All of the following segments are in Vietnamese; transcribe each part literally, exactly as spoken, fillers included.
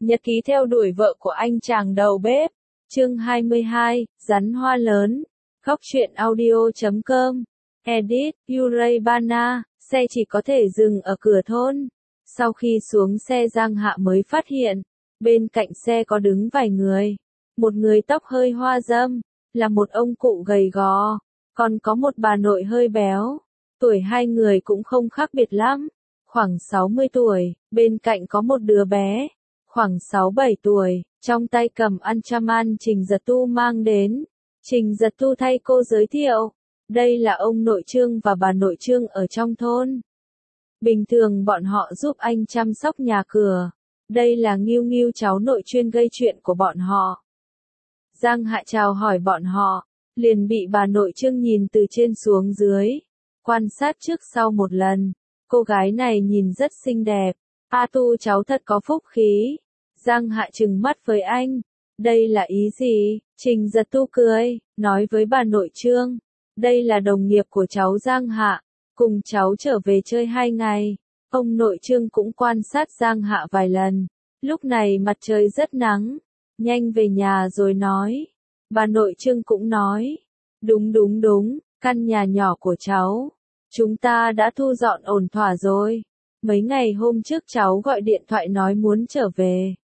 Nhật ký theo đuổi vợ của anh chàng đầu bếp. Chương hai mươi hai, rắn hoa lớn. Góc truyện audio chấm com. Edit, Uray Bana, xe chỉ có thể dừng ở cửa thôn. Sau khi xuống xe Giang Hạ mới phát hiện, bên cạnh xe có đứng vài người. Một người tóc hơi hoa râm, là một ông cụ gầy gò, còn có một bà nội hơi béo. Tuổi hai người cũng không khác biệt lắm, khoảng sáu mươi tuổi, bên cạnh có một đứa bé, khoảng sáu bảy tuổi, trong tay cầm anchaman Trình Giật Tu mang đến. Trình Giật Tu thay cô giới thiệu, đây là ông nội Trương và bà nội Trương ở trong thôn. Bình thường bọn họ giúp anh chăm sóc nhà cửa, đây là Nghiêu Nghiêu cháu nội chuyên gây chuyện của bọn họ. Giang Hạ chào hỏi bọn họ, liền bị bà nội Trương nhìn từ trên xuống dưới, quan sát trước sau một lần. Cô gái này nhìn rất xinh đẹp, A Tu cháu thật có phúc khí. Giang Hạ trừng mắt với anh, đây là ý gì? Trình Giật Tu cười, nói với bà nội Trương, đây là đồng nghiệp của cháu Giang Hạ, cùng cháu trở về chơi hai ngày. Ông nội Trương cũng quan sát Giang Hạ vài lần, lúc này mặt trời rất nắng, nhanh về nhà rồi nói. Bà nội Trương cũng nói, đúng đúng đúng, căn nhà nhỏ của cháu, chúng ta đã thu dọn ổn thỏa rồi. Mấy ngày hôm trước cháu gọi điện thoại nói muốn trở về.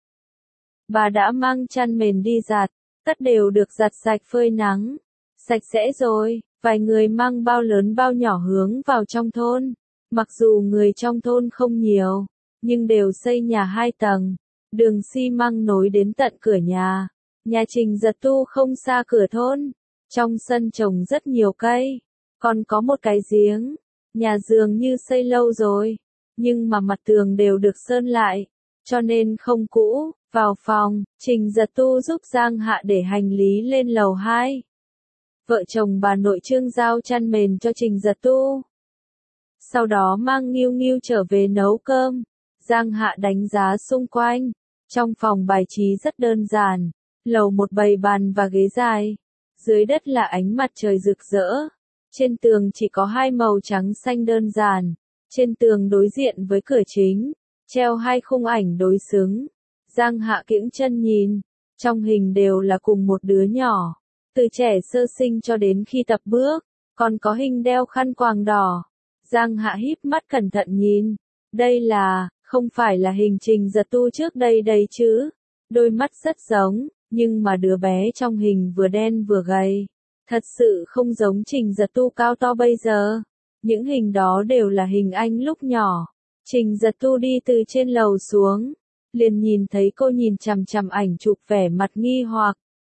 Bà đã mang chăn mền đi giặt, tất đều được giặt sạch phơi nắng. Sạch sẽ rồi, vài người mang bao lớn bao nhỏ hướng vào trong thôn. Mặc dù người trong thôn không nhiều, nhưng đều xây nhà hai tầng. Đường xi măng nối đến tận cửa nhà. Nhà Trình Giật Tu không xa cửa thôn. Trong sân trồng rất nhiều cây. Còn có một cái giếng. Nhà dường như xây lâu rồi, nhưng mà mặt tường đều được sơn lại, cho nên không cũ. Vào phòng, Trình Giật Tu giúp Giang Hạ để hành lý lên lầu hai. Vợ chồng bà nội Trương giao chăn mền cho Trình Giật Tu. Sau đó mang Nghiêu Nghiêu trở về nấu cơm. Giang Hạ đánh giá xung quanh. Trong phòng bài trí rất đơn giản. Lầu một bày bàn và ghế dài. Dưới đất là ánh mặt trời rực rỡ. Trên tường chỉ có hai màu trắng xanh đơn giản. Trên tường đối diện với cửa chính, treo hai khung ảnh đối xứng. Giang Hạ kiễng chân nhìn, trong hình đều là cùng một đứa nhỏ, từ trẻ sơ sinh cho đến khi tập bước, còn có hình đeo khăn quàng đỏ. Giang Hạ híp mắt cẩn thận nhìn, đây là, không phải là hình Trình Giật Tu trước đây đây chứ, đôi mắt rất giống, nhưng mà đứa bé trong hình vừa đen vừa gầy, thật sự không giống Trình Giật Tu cao to bây giờ. Những hình đó đều là hình anh lúc nhỏ. Trình Giật Tu đi từ trên lầu xuống, liền nhìn thấy cô nhìn chằm chằm ảnh chụp vẻ mặt nghi hoặc.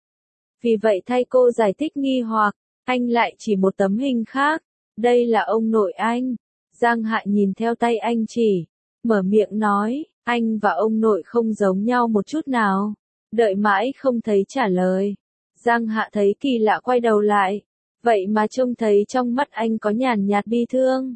Vì vậy thay cô giải thích nghi hoặc, anh lại chỉ một tấm hình khác, đây là ông nội anh. Giang Hạ nhìn theo tay anh chỉ, mở miệng nói, anh và ông nội không giống nhau một chút nào. Đợi mãi không thấy trả lời. Giang Hạ thấy kỳ lạ quay đầu lại, vậy mà trông thấy trong mắt anh có nhàn nhạt bi thương.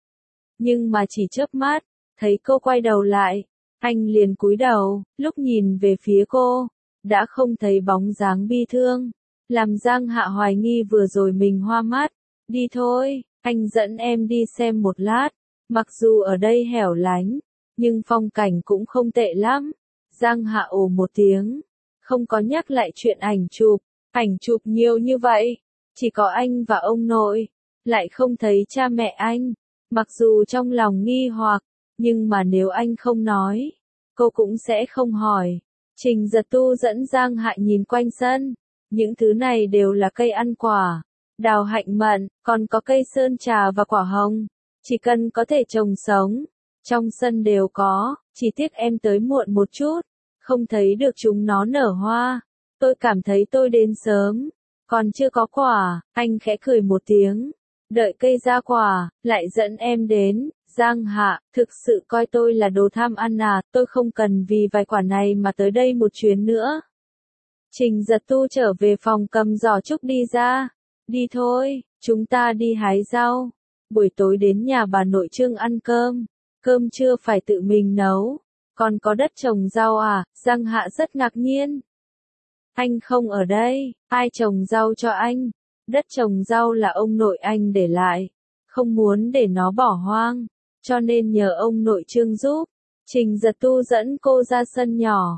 Nhưng mà chỉ chớp mắt, thấy cô quay đầu lại, anh liền cúi đầu, lúc nhìn về phía cô, đã không thấy bóng dáng bi thương, làm Giang Hạ hoài nghi vừa rồi mình hoa mắt. Đi thôi, anh dẫn em đi xem một lát, mặc dù ở đây hẻo lánh, nhưng phong cảnh cũng không tệ lắm. Giang Hạ ồ một tiếng, không có nhắc lại chuyện ảnh chụp, ảnh chụp nhiều như vậy, chỉ có anh và ông nội, lại không thấy cha mẹ anh. Mặc dù trong lòng nghi hoặc, nhưng mà nếu anh không nói, cô cũng sẽ không hỏi. Trình Giật Tu dẫn Giang Hạ nhìn quanh sân, những thứ này đều là cây ăn quả, đào hạnh mận, còn có cây sơn trà và quả hồng, chỉ cần có thể trồng sống, trong sân đều có, chỉ tiếc em tới muộn một chút, không thấy được chúng nó nở hoa. Tôi cảm thấy tôi đến sớm, còn chưa có quả. Anh khẽ cười một tiếng, đợi cây ra quả, lại dẫn em đến. Giang Hạ, thực sự coi tôi là đồ tham ăn à, tôi không cần vì vài quả này mà tới đây một chuyến nữa. Trình Giật Tu trở về phòng cầm giỏ trúc đi ra. Đi thôi, chúng ta đi hái rau. Buổi tối đến nhà bà nội Trương ăn cơm. Cơm trưa phải tự mình nấu. Còn có đất trồng rau à? Giang Hạ rất ngạc nhiên. Anh không ở đây, ai trồng rau cho anh? Đất trồng rau là ông nội anh để lại, không muốn để nó bỏ hoang, cho nên nhờ ông nội Trương giúp. Trình Giật Tu dẫn cô ra sân nhỏ,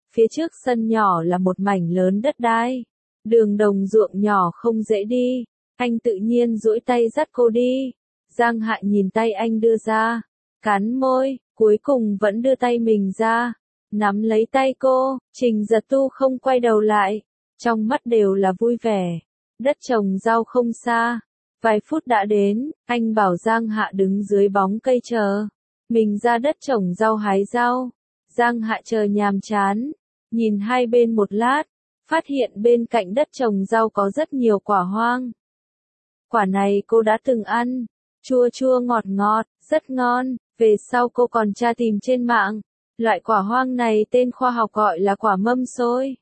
Phía trước sân nhỏ là một mảnh lớn đất đai. Đường đồng ruộng nhỏ không dễ đi. Anh tự nhiên duỗi tay dắt cô đi. Giang Hạ nhìn tay anh đưa ra. Cắn môi, cuối cùng vẫn đưa tay mình ra. Nắm lấy tay cô, Trình Giật Tu không quay đầu lại. Trong mắt đều là vui vẻ. Đất trồng rau không xa. Vài phút đã đến, anh bảo Giang Hạ đứng dưới bóng cây chờ. Mình ra đất trồng rau hái rau. Giang Hạ chờ nhàm chán. Nhìn hai bên một lát. Phát hiện bên cạnh đất trồng rau có rất nhiều quả hoang. Quả này cô đã từng ăn. Chua chua ngọt ngọt, rất ngon. Về sau cô còn tra tìm trên mạng. Loại quả hoang này tên khoa học gọi là quả mâm xôi.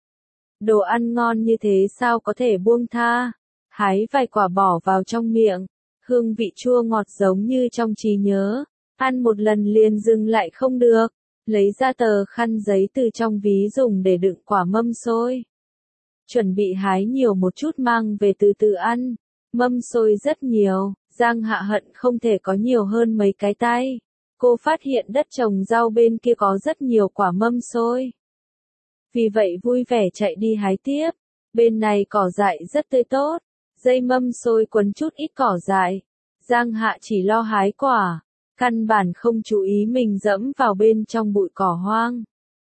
Đồ ăn ngon như thế sao có thể buông tha. Hái vài quả bỏ vào trong miệng. Hương vị chua ngọt giống như trong trí nhớ. Ăn một lần liền dừng lại không được. Lấy ra tờ khăn giấy từ trong ví dùng để đựng quả mâm xôi. Chuẩn bị hái nhiều một chút mang về từ từ ăn. Mâm xôi rất nhiều, Giang Hạ hận không thể có nhiều hơn mấy cái tay. Cô phát hiện đất trồng rau bên kia có rất nhiều quả mâm xôi. Vì vậy vui vẻ chạy đi hái tiếp. Bên này cỏ dại rất tươi tốt. Dây mâm xôi quấn chút ít cỏ dại. Giang Hạ chỉ lo hái quả. Căn bản không chú ý mình dẫm vào bên trong bụi cỏ hoang.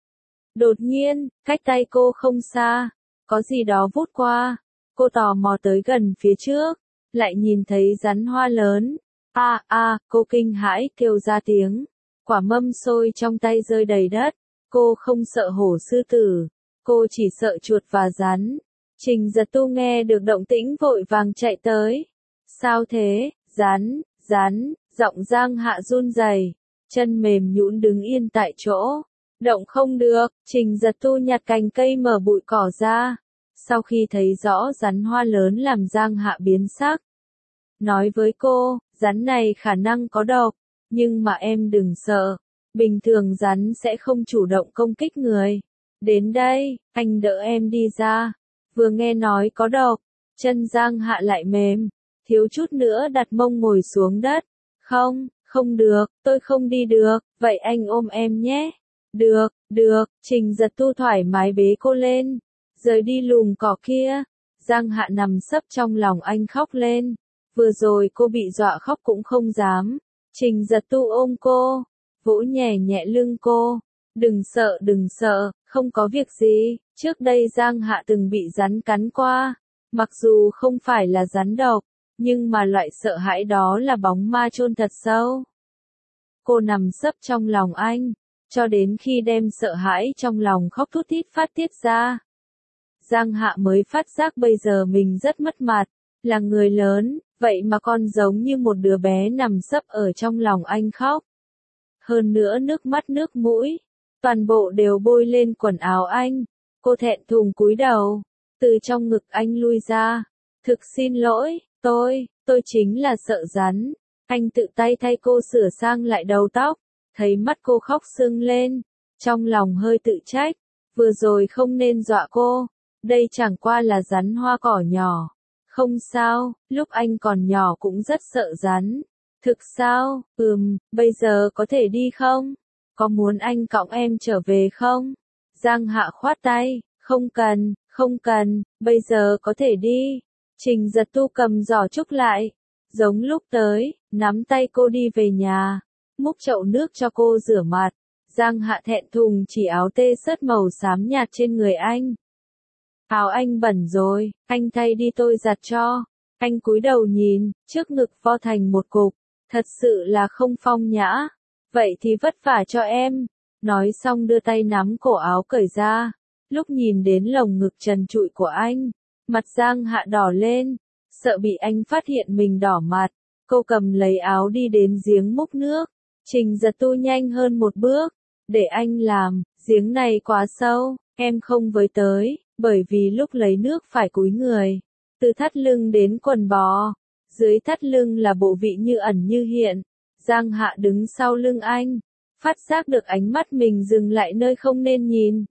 Đột nhiên, cách tay cô không xa. Có gì đó vút qua. Cô tò mò tới gần phía trước. Lại nhìn thấy rắn hoa lớn. A a, cô kinh hãi kêu ra tiếng. Quả mâm xôi trong tay rơi đầy đất. Cô không sợ hổ sư tử. Cô chỉ sợ chuột và rắn. Trình Giật Tu nghe được động tĩnh vội vàng chạy tới. Sao thế, rắn, rắn, giọng Giang Hạ run rẩy, chân mềm nhũn đứng yên tại chỗ. Động không được, Trình Giật Tu nhặt cành cây mở bụi cỏ ra. Sau khi thấy rõ rắn hoa lớn làm Giang Hạ biến sắc. Nói với cô, rắn này khả năng có độc, nhưng mà em đừng sợ. Bình thường rắn sẽ không chủ động công kích người. Đến đây, anh đỡ em đi ra. Vừa nghe nói có độc, chân Giang Hạ lại mềm, thiếu chút nữa đặt mông ngồi xuống đất. Không, không được, tôi không đi được, vậy anh ôm em nhé. Được, được, Trình Giật Tu thoải mái bế cô lên, rời đi lùm cỏ kia. Giang Hạ nằm sấp trong lòng anh khóc lên. Vừa rồi cô bị dọa khóc cũng không dám. Trình Giật Tu ôm cô, vỗ nhẹ nhẹ lưng cô. Đừng sợ đừng sợ, không có việc gì. Trước đây Giang Hạ từng bị rắn cắn qua. Mặc dù không phải là rắn độc, nhưng mà loại sợ hãi đó là bóng ma chôn thật sâu. Cô nằm sấp trong lòng anh, cho đến khi đem sợ hãi trong lòng khóc thút thít phát tiết ra. Giang Hạ mới phát giác bây giờ mình rất mất mặt, là người lớn, vậy mà còn giống như một đứa bé nằm sấp ở trong lòng anh khóc. Hơn nữa nước mắt nước mũi, toàn bộ đều bôi lên quần áo anh. Cô thẹn thùng cúi đầu, từ trong ngực anh lui ra. Thực xin lỗi, tôi, tôi chính là sợ rắn. Anh tự tay thay cô sửa sang lại đầu tóc, thấy mắt cô khóc sưng lên. Trong lòng hơi tự trách, vừa rồi không nên dọa cô. Đây chẳng qua là rắn hoa cỏ nhỏ. Không sao, lúc anh còn nhỏ cũng rất sợ rắn. Thực sao, ừm, bây giờ có thể đi không? Có muốn anh cõng em trở về không? Giang Hạ khoát tay, không cần, không cần, bây giờ có thể đi. Trình Giật Tu cầm giỏ trúc lại, giống lúc tới, nắm tay cô đi về nhà, múc chậu nước cho cô rửa mặt. Giang Hạ thẹn thùng chỉ áo tê sớt màu xám nhạt trên người anh. Áo anh bẩn rồi, anh thay đi tôi giặt cho. Anh cúi đầu nhìn, trước ngực vo thành một cục, thật sự là không phong nhã. Vậy thì vất vả cho em. Nói xong đưa tay nắm cổ áo cởi ra. Lúc nhìn đến lồng ngực trần trụi của anh, mặt Giang Hạ đỏ lên, sợ bị anh phát hiện mình đỏ mặt. Cô cầm lấy áo đi đến giếng múc nước. Trình Giật Tu nhanh hơn một bước, để anh làm, giếng này quá sâu, em không với tới, bởi vì lúc lấy nước phải cúi người, từ thắt lưng đến quần bò, dưới thắt lưng là bộ vị như ẩn như hiện. Giang Hạ đứng sau lưng anh, phát giác được ánh mắt mình dừng lại nơi không nên nhìn.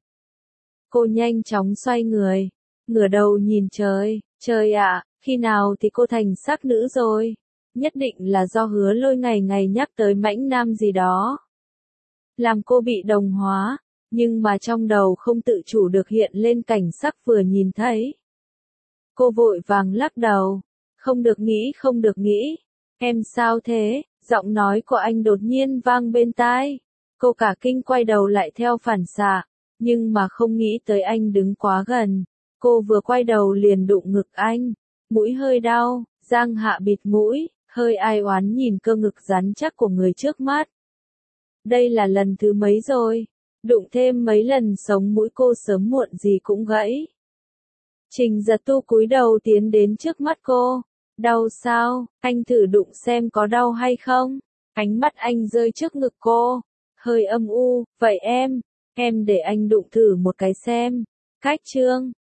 Cô nhanh chóng xoay người, ngửa đầu nhìn trời. Trời ạ, khi nào thì cô thành sắc nữ rồi? Nhất định là do Hứa Lôi ngày ngày nhắc tới mãnh nam gì đó, làm cô bị đồng hóa. nhưng mà trong đầu không tự chủ được hiện lên cảnh sắc vừa nhìn thấy. Cô vội vàng lắc đầu, không được nghĩ không được nghĩ, em sao thế, giọng nói của anh đột nhiên vang bên tai. Cô cả kinh quay đầu lại theo phản xạ, nhưng mà không nghĩ tới anh đứng quá gần. Cô vừa quay đầu liền đụng ngực anh, mũi hơi đau, Giang Hạ bịt mũi, hơi ai oán nhìn cơ ngực rắn chắc của người trước mắt. Đây là lần thứ mấy rồi, đụng thêm mấy lần sống mũi cô sớm muộn gì cũng gãy. Trình Giật Tu cúi đầu tiến đến trước mắt cô. Đau sao, anh thử đụng xem có đau hay không? Ánh mắt anh rơi trước ngực cô, hơi âm u, vậy em, em để anh đụng thử một cái xem. Cách chương